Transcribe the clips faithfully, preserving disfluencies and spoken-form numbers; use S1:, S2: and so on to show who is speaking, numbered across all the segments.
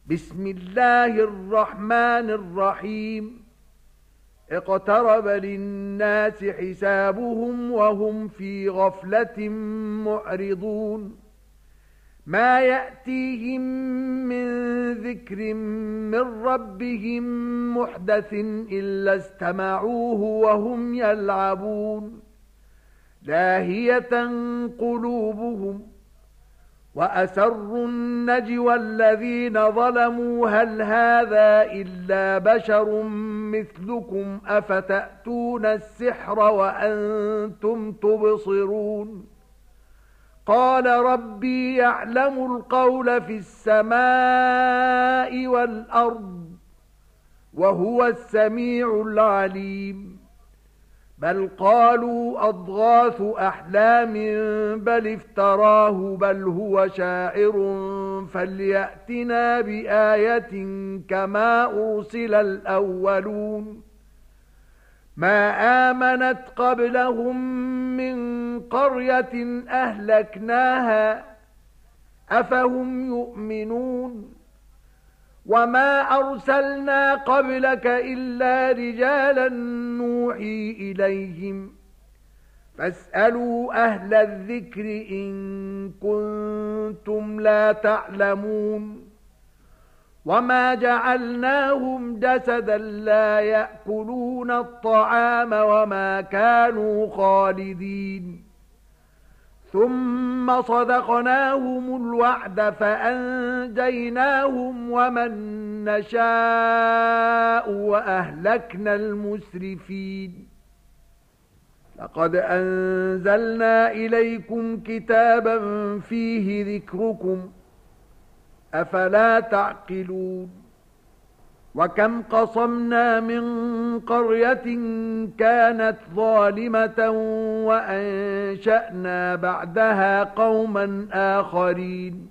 S1: بسم الله الرحمن الرحيم اقترب للناس حسابهم وهم في غفلة معرضون ما يأتيهم من ذكر من ربهم محدث إلا استمعوه وهم يلعبون لاهية قلوبهم وأسروا النجوى الذين ظلموا هل هذا إلا بشر مثلكم أفتأتون السحر وأنتم تبصرون قال ربي يعلم القول في السماء والأرض وهو السميع العليم بل قالوا أضغاث أحلام بل افتراه بل هو شاعر فليأتنا بآية كما أرسل الأولون ما آمنت قبلهم من قرية أهلكناها أفهم يؤمنون وما أرسلنا قبلك إلا رجالا نوحي إليهم فاسألوا أهل الذكر إن كنتم لا تعلمون وما جعلناهم جسدا لا يأكلون الطعام وما كانوا خالدين ثم صدقناهم الوعد فأنجيناهم ومن نشاء وأهلكنا المسرفين لقد أنزلنا إليكم كتابا فيه ذكركم أفلا تعقلون وكم قصمنا من قرية كانت ظالمة وأنشأنا بعدها قوما آخرين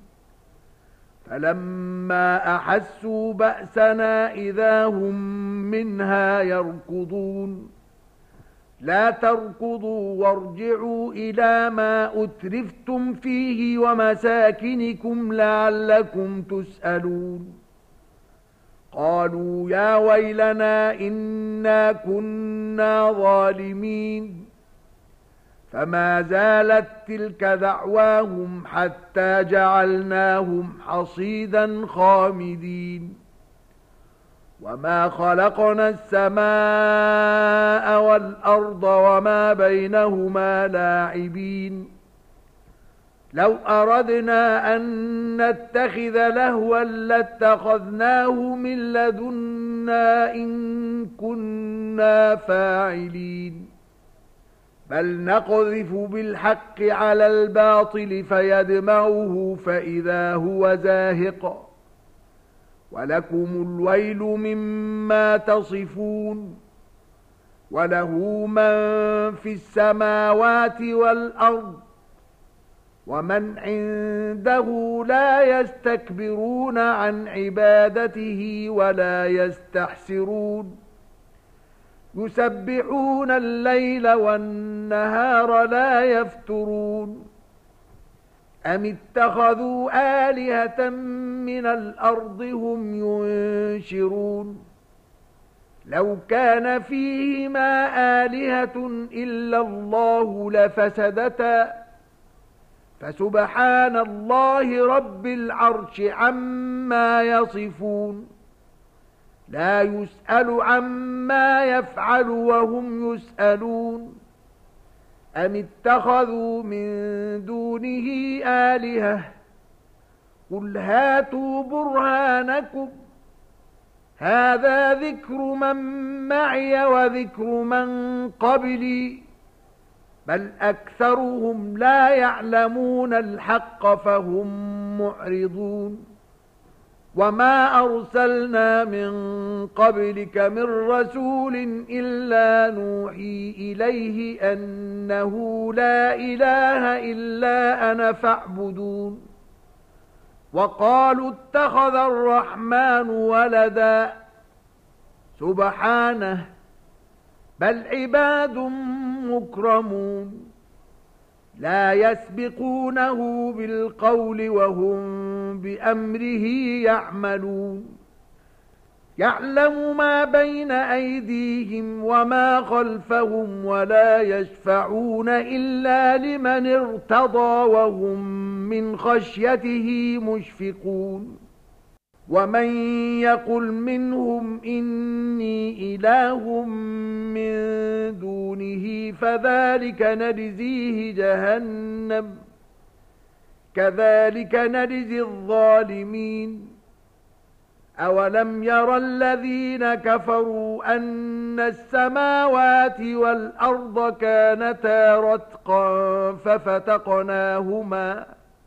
S1: فلما أحسوا بأسنا إذا هم منها يركضون لا تركضوا وارجعوا إلى ما أترفتم فيه ومساكنكم لعلكم تسألون قالوا يا ويلنا إنا كنا ظالمين فما زالت تلك دعواهم حتى جعلناهم حصيدا خامدين وما خلقنا السماء والأرض وما بينهما لاعبين لو أردنا أن نتخذ لهوا لاتخذناه من لدنا إن كنا فاعلين بل نقذف بالحق على الباطل فيدمغه فإذا هو زاهق ولكم الويل مما تصفون وله من في السماوات والأرض ومن عنده لا يستكبرون عن عبادته ولا يستحسرون يسبحون الليل والنهار لا يفترون أم اتخذوا آلهة من الأرض هم ينشرون لو كان فيهما آلهة إلا الله لفسدتا فسبحان الله رب العرش عما يصفون لا يسأل عما يفعل وهم يسألون أم اتخذوا من دونه آلهة قل هاتوا برهانكم هذا ذكر من معي وذكر من قبلي بل أكثرهم لا يعلمون الحق فهم معرضون وما أرسلنا من قبلك من رسول إلا نوحي إليه أنه لا إله إلا أنا فاعبدون وقالوا اتخذ الرحمن ولدا سبحانه بل عباد مكرمون لا يسبقونه بالقول وهم بأمره يعملون يعلم ما بين أيديهم وما خلفهم ولا يشفعون إلا لمن ارتضى وهم من خشيته مشفقون ومن يقل منهم إني إله من دونه فذلك نجزيه جهنم كذلك نجزي الظالمين أولم ير الذين كفروا أن السماوات والأرض كانتا رتقا ففتقناهما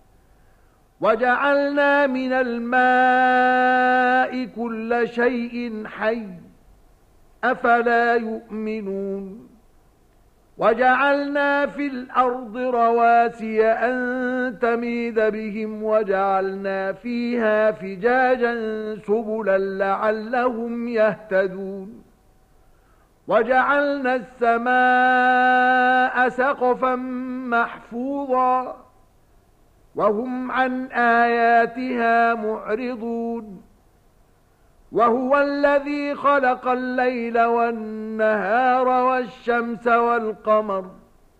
S1: وجعلنا من الماء كل شيء حي أفلا يؤمنون وجعلنا في الأرض رواسي أن تميد بهم وجعلنا فيها فجاجا سبلا لعلهم يهتدون وجعلنا السماء سقفا محفوظا وهم عن آياتها معرضون وهو الذي خلق الليل والنهار والشمس والقمر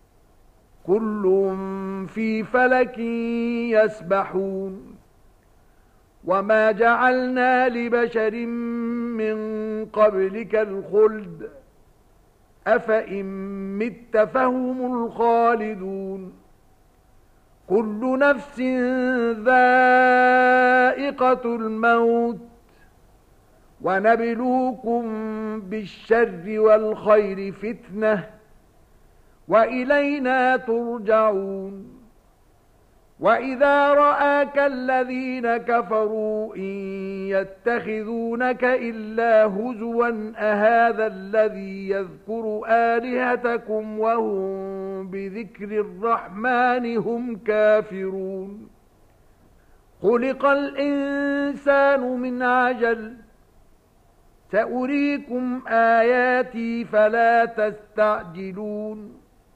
S1: كل في فلك يسبحون وما جعلنا لبشر من قبلك الخلد أفإن مت فهم الخالدون كل نفس ذائقة الموت ونبلوكم بالشر والخير فتنة وإلينا ترجعون وإذا رآك الذين كفروا إن يتخذونك إلا هزوا أهذا الذي يذكر آلهتكم وهم بذكر الرحمن هم كافرون خلق الإنسان من عجل سأريكم آياتي فلا تستعجلون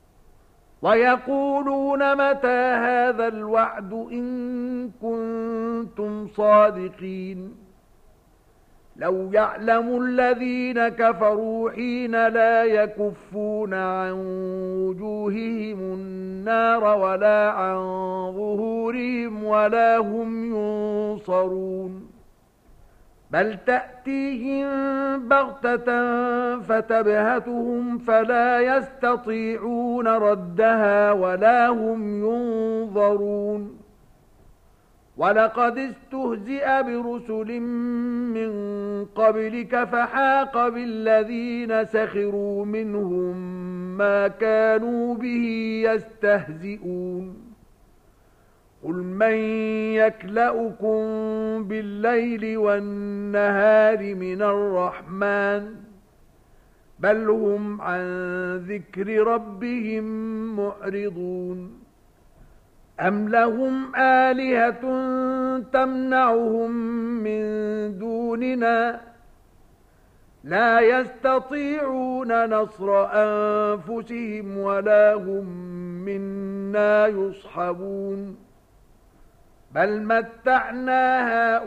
S1: ويقولون متى هذا الوعد إن كنتم صادقين لو يعلم الذين كفروا حين لا يكفون عن وجوههم النار ولا عن ظهورهم ولا هم ينصرون بل تأتيهم بغتة فتبهتهم فلا يستطيعون ردها ولا هم ينظرون ولقد استهزئ برسل من قبلك فحاق بالذين سخروا منهم ما كانوا به يستهزئون قل من يكلؤكم بالليل والنهار من الرحمن بل هم عن ذكر ربهم معرضون أم لهم آلهة تمنعهم من دوننا لا يستطيعون نصر أنفسهم ولا هم منا يصحبون بل متعنا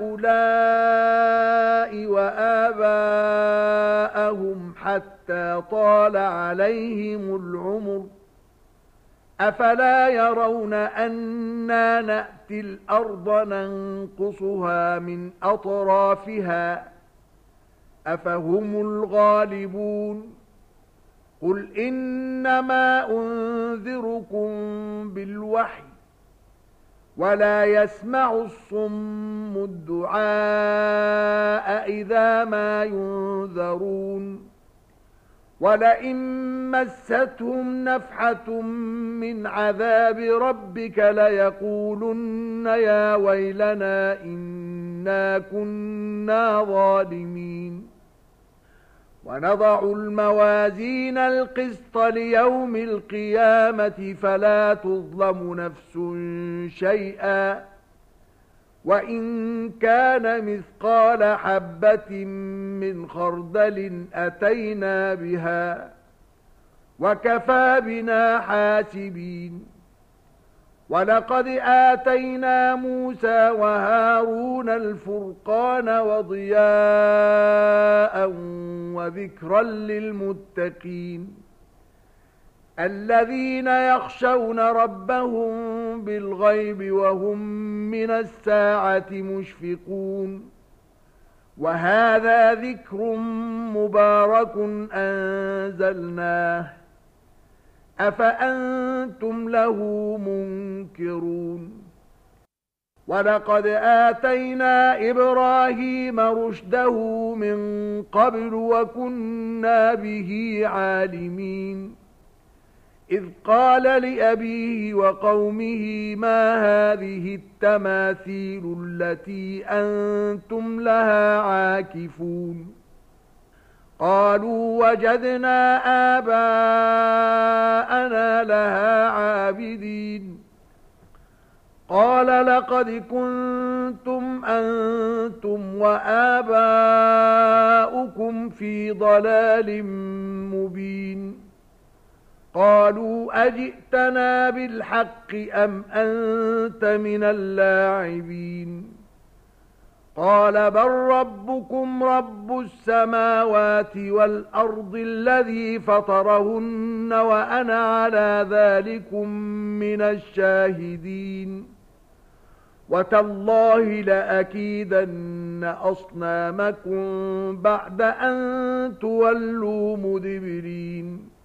S1: هؤلاء وآباءهم حتى طال عليهم العمر أفلا يرون أنا نأتي الأرض ننقصها من أطرافها أفهم الغالبون قل إنما أنذركم بالوحي ولا يسمع الصم الدعاء إذا ما ينذرون ولئن مستهم نفحة من عذاب ربك ليقولن يا ويلنا إنا كنا ظالمين ونضع الموازين القسط ليوم القيامة فلا تظلم نفس شيئا وإن كان مثقال حبة من خردل أتينا بها وكفى بنا حاسبين وَلَقَدْ آتَيْنَا مُوسَى وَهَارُونَ الْفُرْقَانَ وَضِيَاءً وَذِكْرًا لِلْمُتَّقِينَ الَّذِينَ يَخْشَوْنَ رَبَّهُم بِالْغَيْبِ وَهُم مِّنَ السَّاعَةِ مُشْفِقُونَ وَهَذَا ذِكْرٌ مُبَارَكٌ أَنزَلْنَاهُ أَفَأَنتُمْ لَهُ مُنكِرُونَ وَلَقَدْ آتَيْنَا إِبْرَاهِيمَ رُشْدَهُ مِنْ قَبْلُ وَكُنَّا بِهِ عَالِمِينَ إِذْ قَالَ لِأَبِيهِ وَقَوْمِهِ مَا هَذِهِ التَّمَاثِيلُ الَّتِي أَنْتُمْ لَهَا عَاكِفُونَ قَالُوا وَجَدْنَا آبَاءَنَا لَهَا عَابِدِينَ قَالَ لَقَدْ كُنْتُمْ أَنْتُمْ وَآبَاؤُكُمْ فِي ضَلَالٍ مُبِينٍ قالوا أجئتنا بالحق أم أنت من اللاعبين قال بل ربكم رب السماوات والأرض الذي فطرهن وأنا على ذلكم من الشاهدين وتالله لأكيدن أصنامكم بعد أن تولوا مدبرين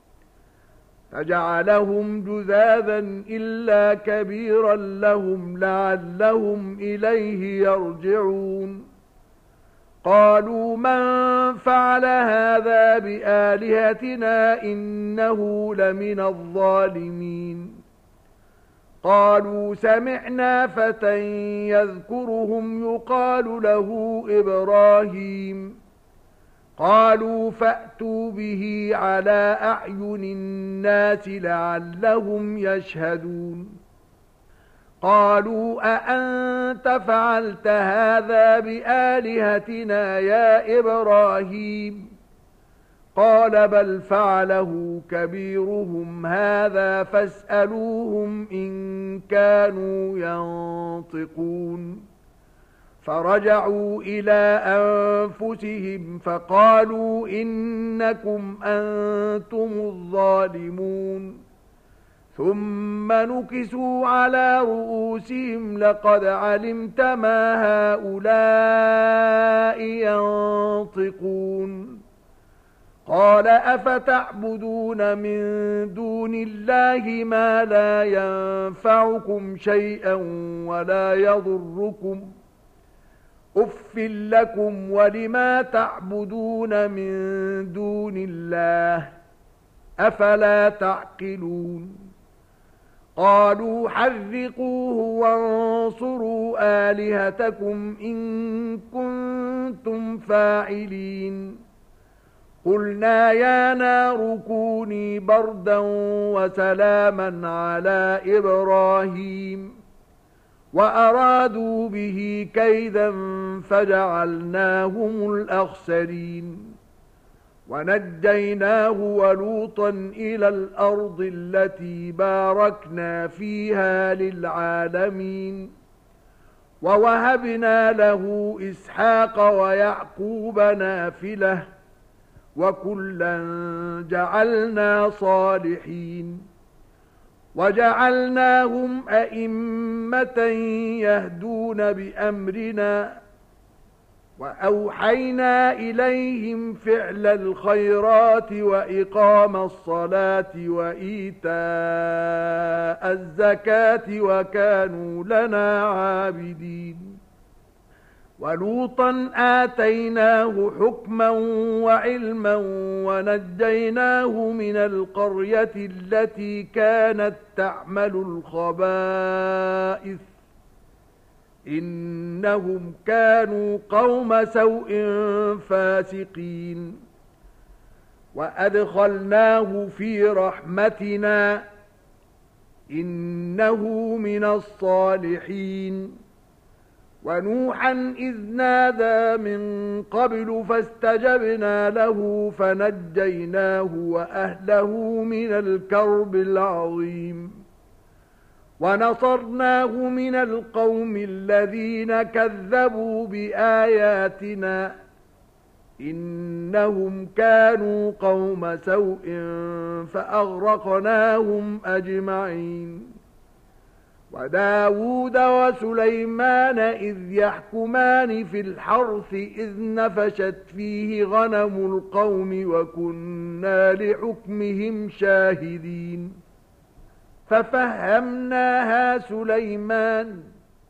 S1: فجعلهم جذاذا إلا كبيرا لهم لعلهم إليه يرجعون قالوا من فعل هذا بآلهتنا إنه لمن الظالمين قالوا سمعنا فتى يذكرهم يقال له إبراهيم قالوا فأتوا به على أعين الناس لعلهم يشهدون قالوا أأنت فعلت هذا بآلهتنا يا إبراهيم قال بل فعله كبيرهم هذا فاسألوهم إن كانوا ينطقون فرجعوا إلى أنفسهم فقالوا إنكم أنتم الظالمون ثم نكسوا على رؤوسهم لقد علمت ما هؤلاء ينطقون قال أفتعبدون من دون الله ما لا ينفعكم شيئا ولا يضركم أُفٍّ لكم ولما تعبدون من دون الله أفلا تعقلون قالوا حرقوه وانصروا آلهتكم إن كنتم فاعلين قلنا يا نار كوني بردا وسلاما على إبراهيم وأرادوا به كيدا فجعلناهم الأخسرين ونجيناه ولوطا إلى الأرض التي باركنا فيها للعالمين ووهبنا له إسحاق ويعقوب نافلة وكلا جعلنا صالحين وجعلناهم أئمة يهدون بأمرنا وأوحينا إليهم فعل الخيرات وإقام الصلاة وإيتاء الزكاة وكانوا لنا عابدين ولوطا آتيناه حكما وعلما ونجيناه من القرية التي كانت تعمل الخبائث إنهم كانوا قوم سوء فاسقين وأدخلناه في رحمتنا إنه من الصالحين ونوحا إذ نادى من قبل فاستجبنا له فنجيناه وأهله من الكرب العظيم ونصرناه من القوم الذين كذبوا بآياتنا إنهم كانوا قوم سوء فأغرقناهم أجمعين. وداود وسليمان إذ يحكمان في الحرث إذ نفشت فيه غنم القوم وكنا لحكمهم شاهدين. ففهمناها سليمان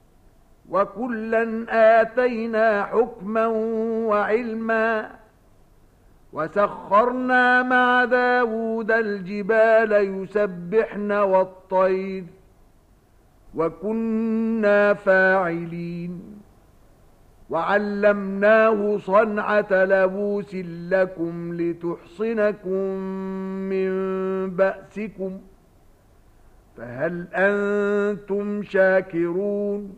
S1: وكلا آتينا حكما وعلما وسخرنا مع داود الجبال يسبحن والطير وكنا فاعلين. وعلمناه صنعة لبوس لكم لتحصنكم من بأسكم فهل أنتم شاكرون؟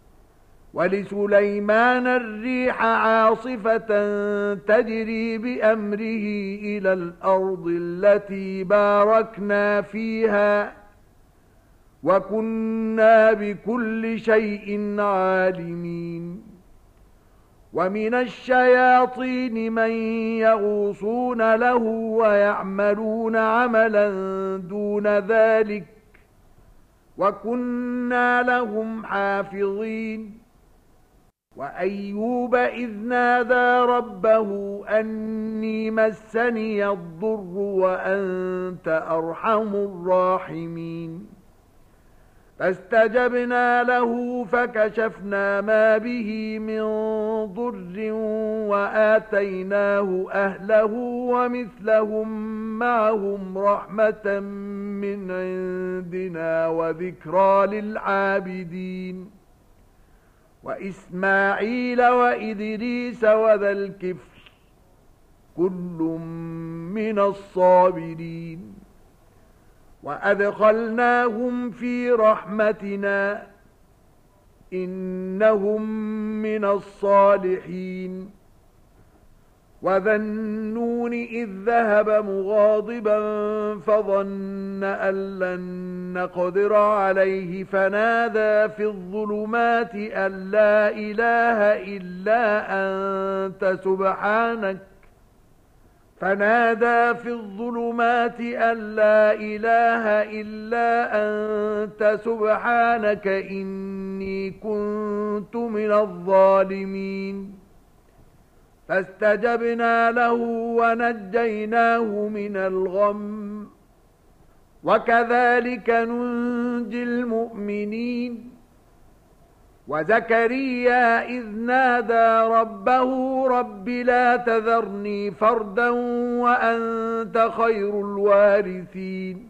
S1: ولسليمان الريح عاصفة تجري بأمره إلى الأرض التي باركنا فيها وكنا بكل شيء عالمين. ومن الشياطين من يغوصون له ويعملون عملا دون ذلك وكنا لهم حافظين. وأيوب إذ نادى ربه أني مسني الضر وأنت أرحم الراحمين. فاستجبنا له فكشفنا ما به من ضر وآتيناه أهله ومثلهم معهم رحمة من عندنا وذكرى للعابدين. وإسماعيل وإدريس وذا الكفل كل من الصابرين. وأدخلناهم في رحمتنا إنهم من الصالحين. وذا النون إذ ذهب مغاضبا فظن أن لن نقدر عليه فنادى في الظلمات أن لا إله إلا أنت سبحانك فنادى في الظلمات أن لا إله إلا أنت سبحانك إني كنت من الظالمين. فاستجبنا له ونجيناه من الغم وكذلك ننجي المؤمنين. وزكريا إذ نادى ربه رب لا تذرني فردا وأنت خير الوارثين.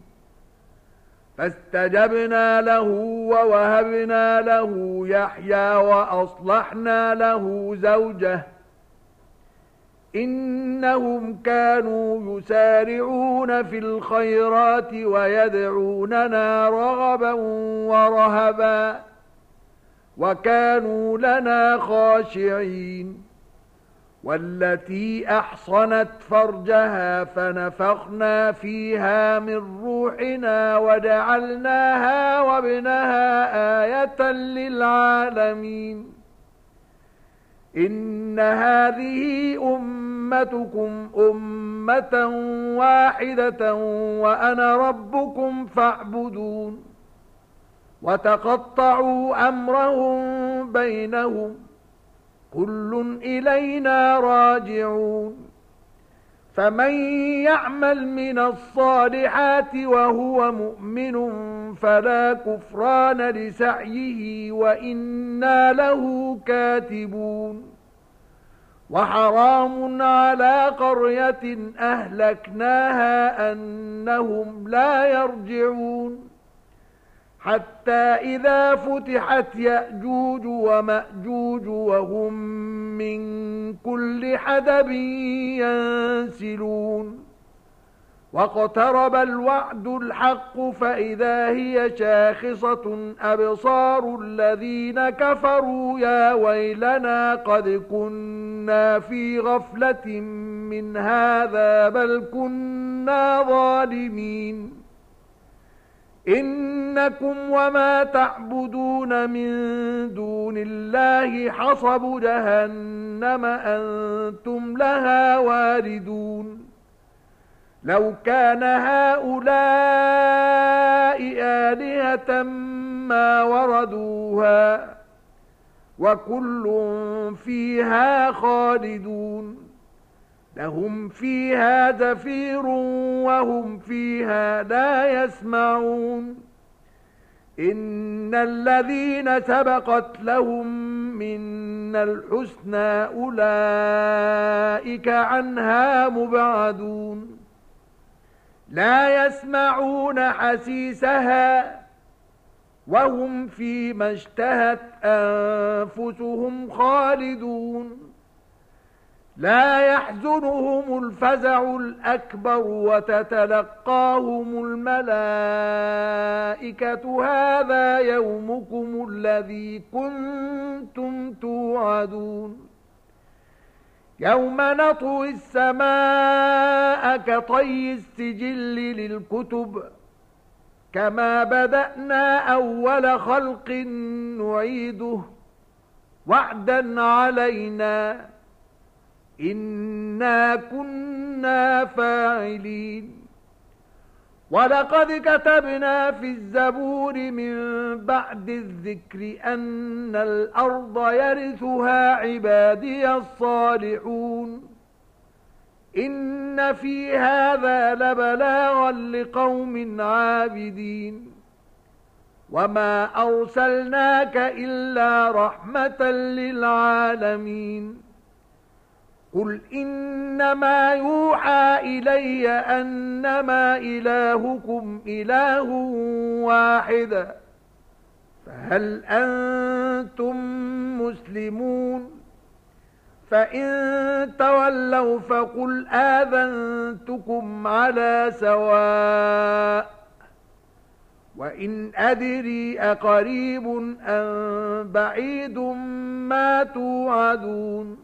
S1: فاستجبنا له ووهبنا له يحيى وأصلحنا له زوجه إنهم كانوا يسارعون في الخيرات ويدعوننا رغبا ورهبا وكانوا لنا خاشعين. والتي أحصنت فرجها فنفخنا فيها من روحنا وجعلناها وابنها آية للعالمين. إن هذه أمتكم أمة واحدة وأنا ربكم فاعبدون. وتقطعوا أمرهم بينهم كل إلينا راجعون. فمن يعمل من الصالحات وهو مؤمن فلا كفران لسعيه وإنا له كاتبون. وحرام على قرية أهلكناها أنهم لا يرجعون حتى إذا فتحت يأجوج ومأجوج وهم من كل حدب ينسلون. واقترب الوعد الحق فإذا هي شاخصة أبصار الذين كفروا يا ويلنا قد كنا في غفلة من هذا بل كنا ظالمين. إنكم وما تعبدون من دون الله حصب جهنم أنتم لها واردون لو كان هؤلاء آلهة ما وردوها وكل فيها خالدون لهم فيها زفير وهم فيها لا يسمعون إن الذين سبقت لهم منا الحسنى أولئك عنها مبعدون لا يسمعون حسيسها وهم فيما اشتهت أنفسهم خالدون لا يحزنهم الفزع الأكبر وتتلقاهم الملائكة هذا يومكم الذي كنتم توعدون يوم نطوي السماء كطي السجل للكتب كما بدأنا أول خلق نعيده وعدا علينا إنا كنا فاعلين ولقد كتبنا في الزبور من بعد الذكر أن الأرض يرثها عبادي الصالحون إن في هذا لبلاغا لقوم عابدين وما أرسلناك إلا رحمة للعالمين قل إنما يوحى إلي أنما إلهكم إله واحد فهل أنتم مسلمون فإن تولوا فقل آذنتكم على سواء وإن أدري أقريب أم بعيد ما توعدون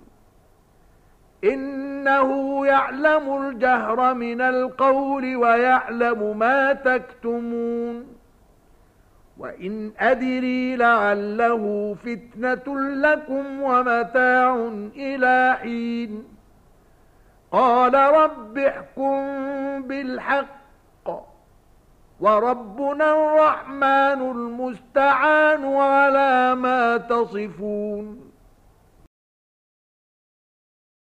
S1: إنه يعلم الجهر من القول ويعلم ما تكتمون وإن أدري لعله فتنة لكم ومتاع إلى حين قال رب احكم بالحق وربنا الرحمن المستعان على ما تصفون